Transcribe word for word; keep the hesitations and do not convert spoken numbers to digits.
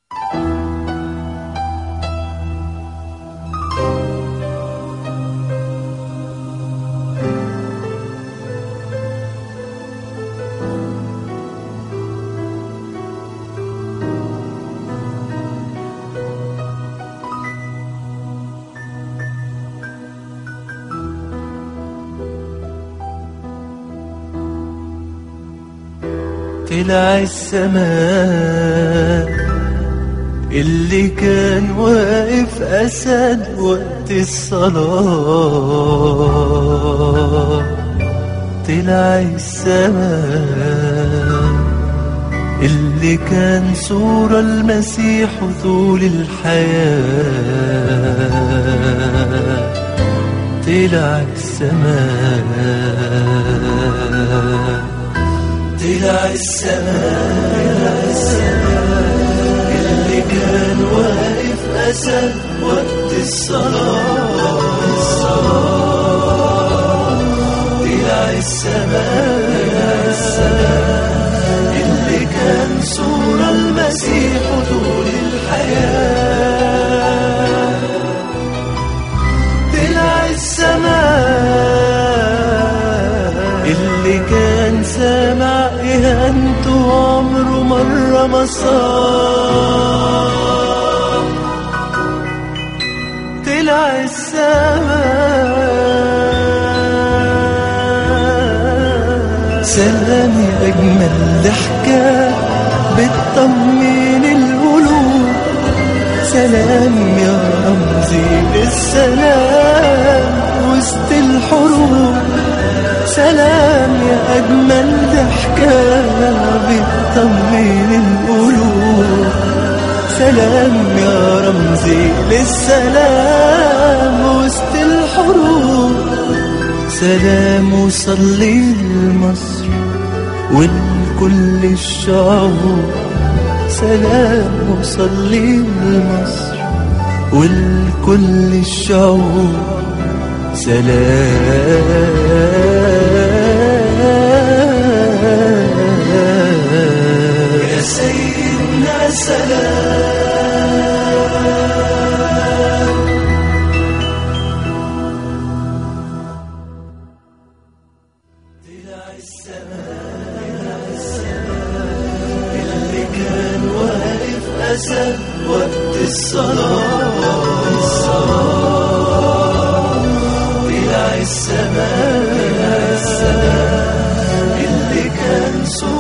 طلع السماء اللي كان واقف أسد وقت الصلاة. طلع السماء اللي كان صورة المسيح طول الحياة. طلع السماء طلع السماء اللي كان واقف أسد وقت الصلاة. طلع السماء اللي كان صورة المسيح طول الحياة. طلع السماء اللي كان سامع إهانته عمره مرة ما صار. طلع السماء سلم أجمل ضحكة بتطمن القلوب. سلام يا رمزي للسلام وسط الحروب. سلام يا أجمل ضحكة بتطمن القلوب. سلام يا رمزي للسلام وسط الحروب. سلام وصلي لمصر ولكل الشعوب. سلام وصلي لمصر ولكل الشعوب. سلام يا سيدنا سلام. طلع السماء اللي كان واقف أسد وقت الصلاة. طلع السماء اللي كان صورة